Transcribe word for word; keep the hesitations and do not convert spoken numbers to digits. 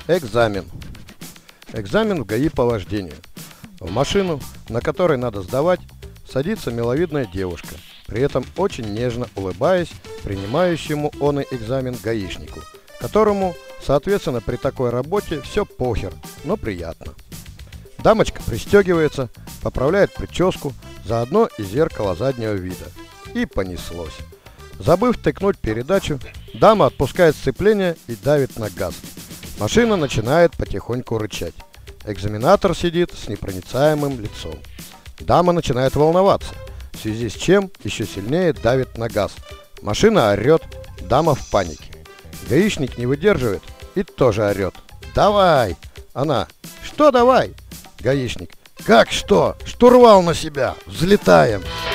Экзамен. Экзамен в ГАИ по вождению. В машину, на которой надо сдавать, садится миловидная девушка, при этом очень нежно улыбаясь принимающему оный экзамен гаишнику, которому, соответственно, при такой работе все похер, но приятно. Дамочка пристегивается, поправляет прическу, заодно и зеркало заднего вида. И понеслось. Забыв тыкнуть передачу, дама отпускает сцепление и давит на газ. Машина начинает потихоньку рычать. Экзаменатор сидит с непроницаемым лицом. Дама начинает волноваться, в связи с чем еще сильнее давит на газ. Машина орет, дама в панике. Гаишник не выдерживает и тоже орет. «Давай!» Она: «Что давай?» Гаишник: «Как что? Штурвал на себя! Взлетаем!»